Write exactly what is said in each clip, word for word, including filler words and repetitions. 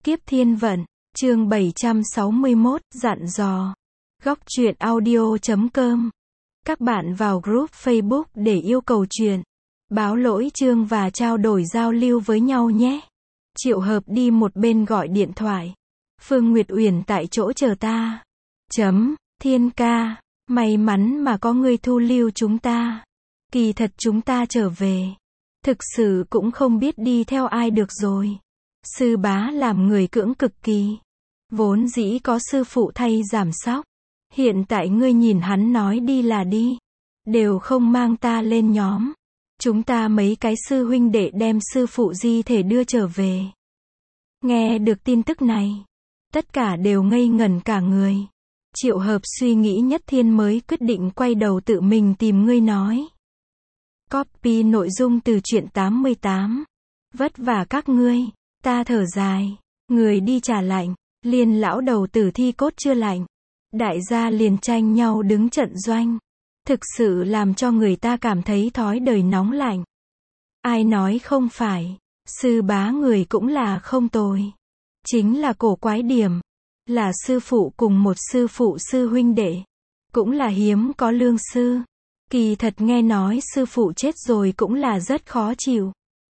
Kiếp thiên vận, chương bảy trăm sáu mươi mốt, dặn dò. Góc truyện audio chấm com. Các bạn vào group Facebook để yêu cầu truyện, báo lỗi chương và trao đổi giao lưu với nhau nhé. Triệu Hợp đi một bên gọi điện thoại. Phương Nguyệt Uyển tại chỗ chờ ta. Chấm, Thiên ca, may mắn mà có người thu lưu chúng ta. Kỳ thật chúng ta trở về, thực sự cũng không biết đi theo ai được rồi. Sư bá làm người cưỡng cực kỳ. Vốn dĩ có sư phụ thay giảm sóc. Hiện tại ngươi nhìn hắn nói đi là đi. Đều không mang ta lên nhóm. Chúng ta mấy cái sư huynh đệ đem sư phụ di thể đưa trở về. Nghe được tin tức này, tất cả đều ngây ngẩn cả người. Triệu Hợp suy nghĩ nhất thiên mới quyết định quay đầu tự mình tìm ngươi nói. Copy nội dung từ truyện tám mươi tám. Vất vả các ngươi. Ta thở dài. Người đi trả lạnh. Liên lão đầu tử thi cốt chưa lạnh. Đại gia liền tranh nhau đứng trận doanh. Thực sự làm cho người ta cảm thấy thói đời nóng lạnh. Ai nói không phải. Sư bá người cũng là không tồi. Chính là cổ quái điểm. Là sư phụ cùng một sư phụ sư huynh đệ. Cũng là hiếm có lương sư. Kỳ thật nghe nói sư phụ chết rồi cũng là rất khó chịu.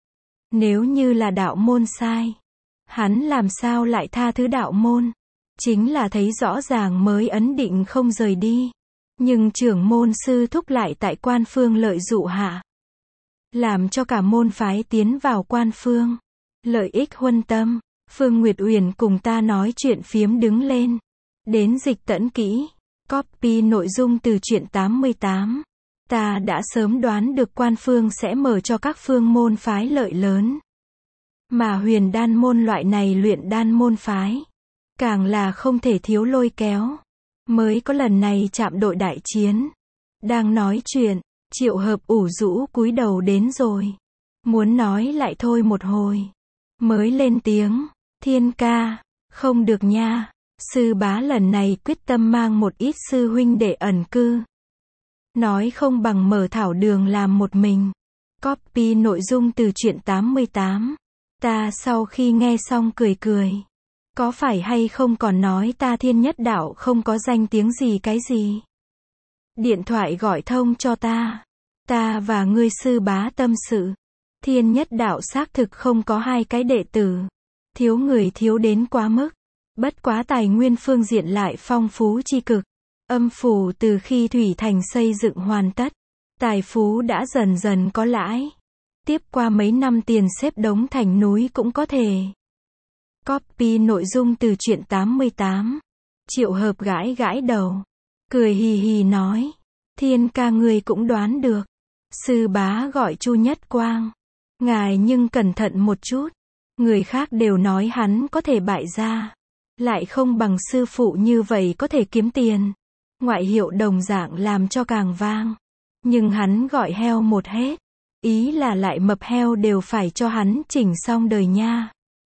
Nếu như là đạo môn sai, hắn làm sao lại tha thứ đạo môn? Chính là thấy rõ ràng mới ấn định không rời đi. Nhưng trưởng môn sư thúc lại tại quan phương lợi dụ hạ. Làm cho cả môn phái tiến vào quan phương. Lợi ích huân tâm. Phương Nguyệt Uyển cùng ta nói chuyện phiếm đứng lên. Đến dịch tẫn kỹ. Copy nội dung từ truyện tám mươi tám. Ta đã sớm đoán được quan phương sẽ mở cho các phương môn phái lợi lớn. Mà huyền đan môn loại này luyện đan môn phái. Càng là không thể thiếu lôi kéo. Mới có lần này chạm đội đại chiến. Đang nói chuyện, Triệu Hợp ủ rũ cúi đầu đến rồi. Muốn nói lại thôi một hồi. Mới lên tiếng, Thiên ca, không được nha. Sư bá lần này quyết tâm mang một ít sư huynh để ẩn cư. Nói không bằng mở thảo đường làm một mình. Copy nội dung từ truyện tám mươi tám. Ta sau khi nghe xong cười cười. Có phải hay không còn nói ta thiên nhất đạo không có danh tiếng gì cái gì? Điện thoại gọi thông cho ta. Ta và ngươi sư bá tâm sự. Thiên nhất đạo xác thực không có hai cái đệ tử. Thiếu người thiếu đến quá mức. Bất quá tài nguyên phương diện lại phong phú chi cực. Âm phủ từ khi Thủy Thành xây dựng hoàn tất. Tài phú đã dần dần có lãi. Tiếp qua mấy năm tiền xếp đống thành núi cũng có thể. Copy nội dung từ truyện tám mươi tám. Triệu Hợp gãi gãi đầu. Cười hì hì nói. Thiên ca ngươi cũng đoán được. Sư bá gọi Chu Nhất Quang. Ngài nhưng cẩn thận một chút. Người khác đều nói hắn có thể bại gia. Lại không bằng sư phụ như vậy có thể kiếm tiền. Ngoại hiệu đồng dạng làm cho càng vang. Nhưng hắn gọi heo một hết. Ý là lại mập heo đều phải cho hắn chỉnh xong đời nha.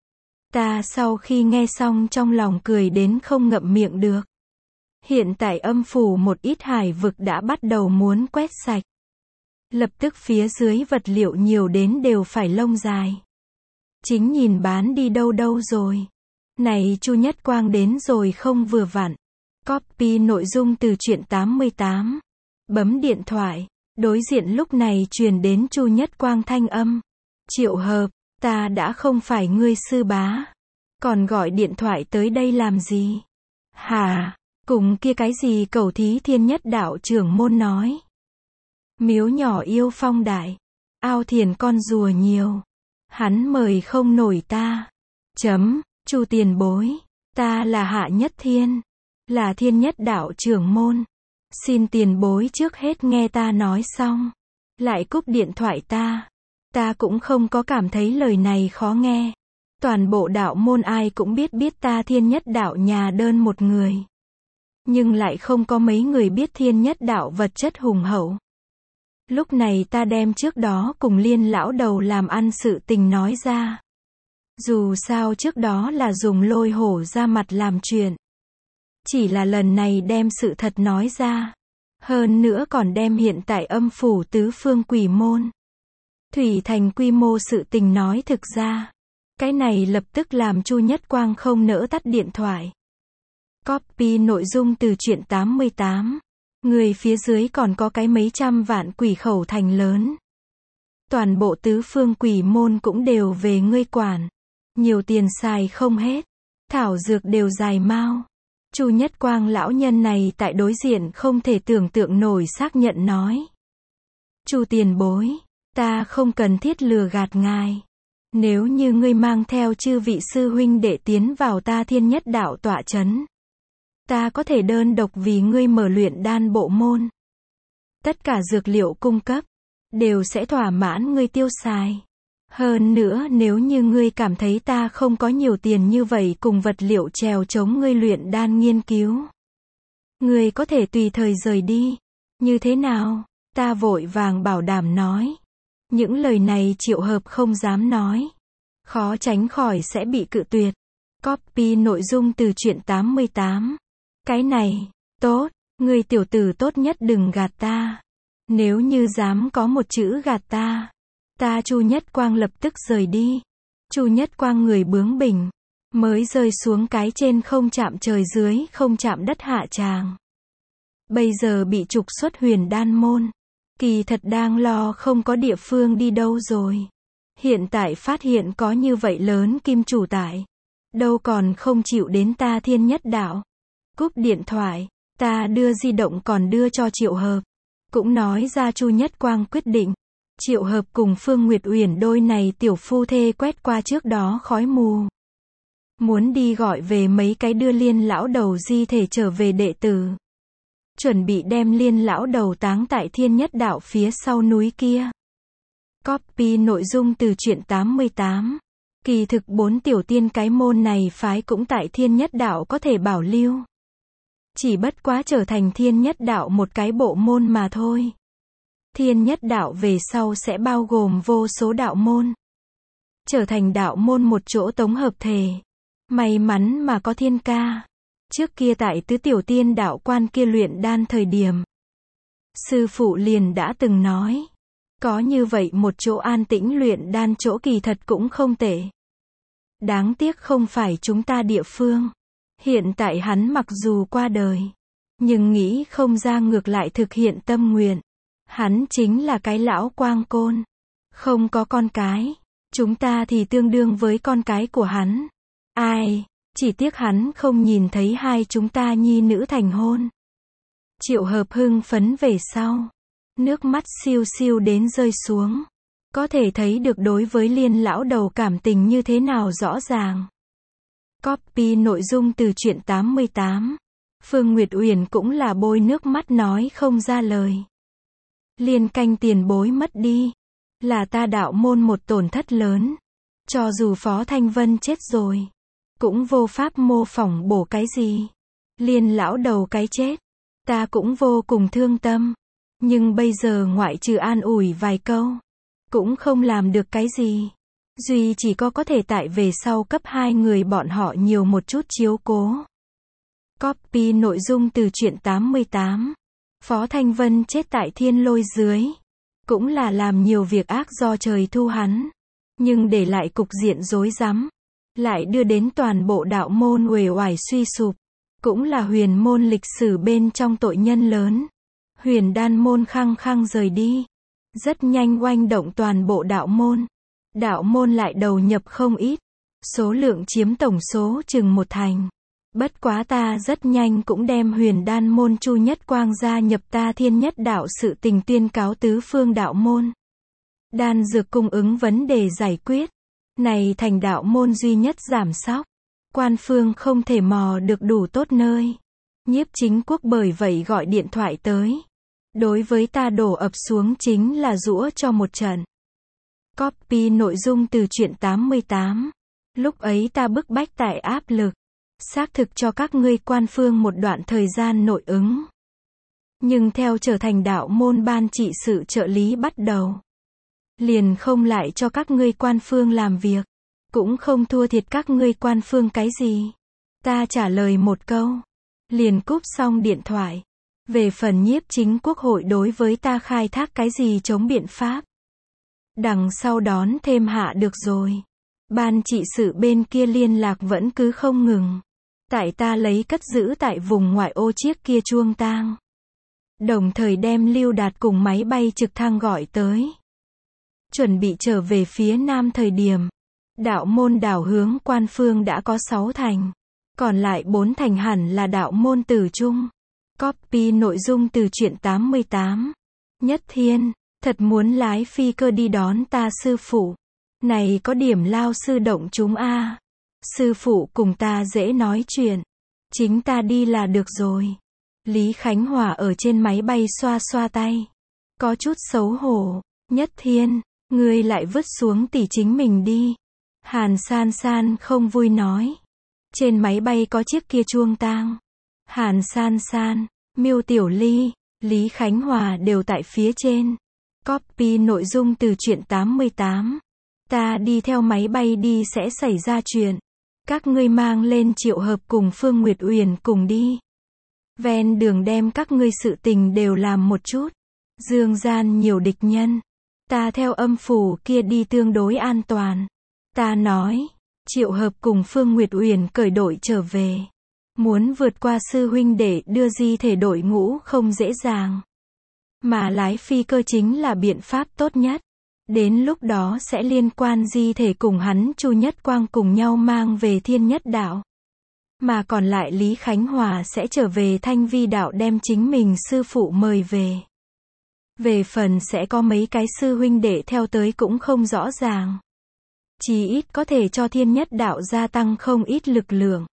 Ta sau khi nghe xong trong lòng cười đến không ngậm miệng được. Hiện tại âm phủ một ít hải vực đã bắt đầu muốn quét sạch. Lập tức phía dưới vật liệu nhiều đến đều phải lông dài. Chính nhìn bán đi đâu đâu rồi. Này Chu Nhất Quang đến rồi không vừa vặn. Copy nội dung từ truyện tám mươi tám. Bấm điện thoại. Đối diện lúc này truyền đến Chu Nhất Quang thanh âm. Triệu Hợp, ta đã không phải ngươi sư bá. Còn gọi điện thoại tới đây làm gì? Hả? Cùng kia cái gì cầu thí thiên nhất đạo trưởng môn nói. Miếu nhỏ yêu phong đại. Ao thiền con rùa nhiều. Hắn mời không nổi ta. Chấm, Chu tiền bối. Ta là Hạ Nhất Thiên. Là thiên nhất đạo trưởng môn. Xin tiền bối trước hết nghe ta nói xong. Lại cúp điện thoại ta. Ta cũng không có cảm thấy lời này khó nghe. Toàn bộ đạo môn ai cũng biết biết ta thiên nhất đạo nhà đơn một người. Nhưng lại không có mấy người biết thiên nhất đạo vật chất hùng hậu. Lúc này ta đem trước đó cùng Liên lão đầu làm ăn sự tình nói ra. Dù sao trước đó là dùng lôi hổ ra mặt làm chuyện. Chỉ là lần này đem sự thật nói ra. Hơn nữa còn đem hiện tại âm phủ tứ phương quỷ môn. Thủy Thành quy mô sự tình nói thực ra. Cái này lập tức làm Chu Nhất Quang không nỡ tắt điện thoại. Copy nội dung từ truyện tám mươi tám. Người phía dưới còn có cái mấy trăm vạn quỷ khẩu thành lớn. Toàn bộ tứ phương quỷ môn cũng đều về ngươi quản. Nhiều tiền xài không hết. Thảo dược đều dài mau. Chu Nhất Quang lão nhân này tại đối diện không thể tưởng tượng nổi xác nhận nói. Chu tiền bối, ta không cần thiết lừa gạt ngài. Nếu như ngươi mang theo chư vị sư huynh đệ tiến vào ta thiên nhất đạo tọa chấn, ta có thể đơn độc vì ngươi mở luyện đan bộ môn. Tất cả dược liệu cung cấp, đều sẽ thỏa mãn ngươi tiêu xài. Hơn nữa nếu như ngươi cảm thấy ta không có nhiều tiền như vậy cùng vật liệu trèo chống ngươi luyện đan nghiên cứu, ngươi có thể tùy thời rời đi. Như thế nào? Ta vội vàng bảo đảm nói. Những lời này Triệu Hợp không dám nói. Khó tránh khỏi sẽ bị cự tuyệt. Copy nội dung từ truyện tám mươi tám. Cái này, tốt, ngươi tiểu tử tốt nhất đừng gạt ta. Nếu như dám có một chữ gạt ta, ta Chu Nhất Quang lập tức rời đi. Chu Nhất Quang người bướng bỉnh, mới rơi xuống cái trên không chạm trời dưới không chạm đất hạ tràng. Bây giờ bị trục xuất Huyền Đan môn. Kỳ thật đang lo không có địa phương đi đâu rồi. Hiện tại phát hiện có như vậy lớn kim chủ tại. Đâu còn không chịu đến ta thiên nhất đạo. Cúp điện thoại, ta đưa di động còn đưa cho Triệu Hợp. Cũng nói ra Chu Nhất Quang quyết định. Triệu Hợp cùng Phương Nguyệt Uyển đôi này tiểu phu thê quét qua trước đó khói mù. Muốn đi gọi về mấy cái đưa Liên lão đầu di thể trở về đệ tử. Chuẩn bị đem Liên lão đầu táng tại thiên nhất đạo phía sau núi kia. Copy nội dung từ truyện tám mươi tám. Kỳ thực bốn tiểu tiên cái môn này phái cũng tại thiên nhất đạo có thể bảo lưu. Chỉ bất quá trở thành thiên nhất đạo một cái bộ môn mà thôi. Thiên nhất đạo về sau sẽ bao gồm vô số đạo môn. Trở thành đạo môn một chỗ tổng hợp thể. May mắn mà có Thiên ca. Trước kia tại tứ tiểu tiên đạo quan kia luyện đan thời điểm. Sư phụ liền đã từng nói. Có như vậy một chỗ an tĩnh luyện đan chỗ kỳ thật cũng không tệ. Đáng tiếc không phải chúng ta địa phương. Hiện tại hắn mặc dù qua đời. Nhưng nghĩ không ra ngược lại thực hiện tâm nguyện. Hắn chính là cái lão quang côn. Không có con cái. Chúng ta thì tương đương với con cái của hắn. Ai? Chỉ tiếc hắn không nhìn thấy hai chúng ta nhi nữ thành hôn. Triệu Hợp hưng phấn về sau. Nước mắt siêu siêu đến rơi xuống. Có thể thấy được đối với Liên lão đầu cảm tình như thế nào rõ ràng. Copy nội dung từ truyện tám mươi tám. Phương Nguyệt Uyển cũng là bôi nước mắt nói không ra lời. Liên canh tiền bối mất đi. Là ta đạo môn một tổn thất lớn. Cho dù Phó Thanh Vân chết rồi. Cũng vô pháp mô phỏng bổ cái gì. Liên lão đầu cái chết. Ta cũng vô cùng thương tâm. Nhưng bây giờ ngoại trừ an ủi vài câu. Cũng không làm được cái gì. Duy chỉ có có thể tại về sau cấp hai người bọn họ nhiều một chút chiếu cố. Copy nội dung từ truyện tám mươi tám. Phó Thanh Vân chết tại thiên lôi dưới. Cũng là làm nhiều việc ác do trời thu hắn. Nhưng để lại cục diện rối rắm. Lại đưa đến toàn bộ đạo môn uể oải suy sụp. Cũng là huyền môn lịch sử bên trong tội nhân lớn. Huyền đan môn khăng khăng rời đi. Rất nhanh oanh động toàn bộ đạo môn. Đạo môn lại đầu nhập không ít. Số lượng chiếm tổng số chừng một thành. Bất quá ta rất nhanh cũng đem huyền đan môn Chu Nhất Quang gia nhập ta thiên nhất đạo sự tình tuyên cáo tứ phương đạo môn. Đan dược cung ứng vấn đề giải quyết. Này thành đạo môn duy nhất giảm sóc. Quan phương không thể mò được đủ tốt nơi. Nhiếp Chính Quốc bởi vậy gọi điện thoại tới. Đối với ta đổ ập xuống chính là giũa cho một trận. Copy nội dung từ truyện tám mươi tám. Lúc ấy ta bức bách tại áp lực. Xác thực cho các ngươi quan phương một đoạn thời gian nội ứng. Nhưng theo trở thành đạo môn ban trị sự trợ lý bắt đầu. Liền không lại cho các ngươi quan phương làm việc. Cũng không thua thiệt các ngươi quan phương cái gì. Ta trả lời một câu. Liền cúp xong điện thoại. Về phần Nhiếp Chính Quốc hội đối với ta khai thác cái gì chống biện pháp. Đằng sau đón thêm hạ được rồi. Ban trị sự bên kia liên lạc vẫn cứ không ngừng. Tại ta lấy cất giữ tại vùng ngoại ô chiếc kia chuông tang. Đồng thời đem Lưu Đạt cùng máy bay trực thăng gọi tới. Chuẩn bị trở về phía nam thời điểm. Đạo môn đảo hướng Quan Phương đã có sáu thành. Còn lại bốn thành hẳn là đạo môn Tử Trung. Copy nội dung từ truyện tám mươi tám. Nhất Thiên, thật muốn lái phi cơ đi đón ta sư phụ. Này có điểm lao sư động chúng a. Sư phụ cùng ta dễ nói chuyện. Chính ta đi là được rồi. Lý Khánh Hòa ở trên máy bay xoa xoa tay. Có chút xấu hổ. Nhất Thiên, ngươi lại vứt xuống tỷ chính mình đi. Hàn San San không vui nói. Trên máy bay có chiếc kia chuông tang. Hàn San San, Miêu Tiểu Ly, Lý Khánh Hòa đều tại phía trên. Copy nội dung từ truyện tám mươi tám. Ta đi theo máy bay đi sẽ xảy ra chuyện. Các ngươi mang lên Triệu Hợp cùng Phương Nguyệt Uyển cùng đi. Ven đường đem các ngươi sự tình đều làm một chút. Dương gian nhiều địch nhân. Ta theo âm phủ kia đi tương đối an toàn. Ta nói. Triệu Hợp cùng Phương Nguyệt Uyển cởi đội trở về. Muốn vượt qua sư huynh để đưa di thể đội ngũ không dễ dàng. Mà lái phi cơ chính là biện pháp tốt nhất. Đến lúc đó sẽ liên quan di thể cùng hắn Chu Nhất Quang cùng nhau mang về Thiên Nhất Đạo. Mà còn lại Lý Khánh Hòa sẽ trở về Thanh Vi Đạo đem chính mình sư phụ mời về. Về phần sẽ có mấy cái sư huynh đệ theo tới cũng không rõ ràng. Chí ít có thể cho Thiên Nhất Đạo gia tăng không ít lực lượng.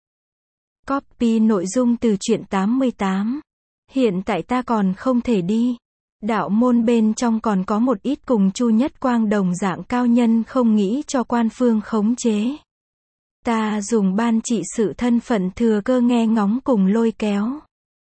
Copy nội dung từ truyện tám mươi tám. Hiện tại ta còn không thể đi. Đạo môn bên trong còn có một ít cùng Chu Nhất Quang đồng dạng cao nhân không nghĩ cho Quan Phương khống chế. Ta dùng ban trị sự thân phận thừa cơ nghe ngóng cùng lôi kéo.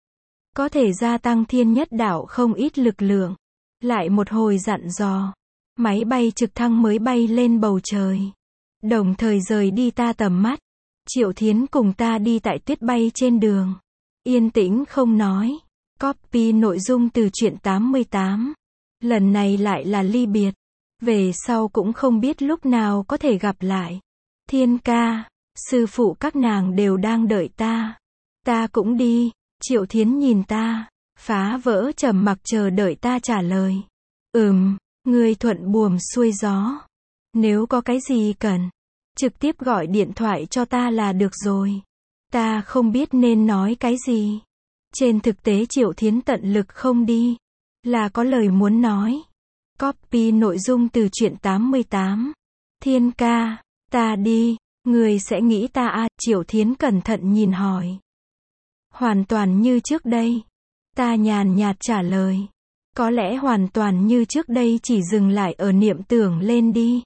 Có thể gia tăng Thiên Nhất Đạo không ít lực lượng. Lại một hồi dặn dò. Máy bay trực thăng mới bay lên bầu trời. Đồng thời rời đi ta tầm mắt. Triệu Thiến cùng ta đi tại tuyết bay trên đường. Yên tĩnh không nói. Copy nội dung từ truyện tám mươi tám. Lần này lại là ly biệt. Về sau cũng không biết lúc nào có thể gặp lại. Thiên ca, sư phụ các nàng đều đang đợi ta. Ta cũng đi. Triệu Thiến nhìn ta. Phá vỡ trầm mặc chờ đợi ta trả lời. Ừm, ngươi thuận buồm xuôi gió. Nếu có cái gì cần, trực tiếp gọi điện thoại cho ta là được rồi. Ta không biết nên nói cái gì. Trên thực tế Triệu Thiến tận lực không đi. Là có lời muốn nói. Copy nội dung từ truyện tám mươi tám. Thiên ca, ta đi, người sẽ nghĩ ta à? Triệu Thiến cẩn thận nhìn hỏi. Hoàn toàn như trước đây. Ta nhàn nhạt trả lời. Có lẽ hoàn toàn như trước đây chỉ dừng lại ở niệm tưởng lên đi.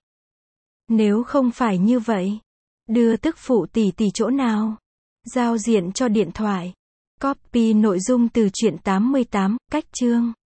Nếu không phải như vậy, đưa tức phụ tỷ tỷ chỗ nào? Giao diện cho điện thoại. Copy nội dung từ truyện tám mươi tám, cách chương.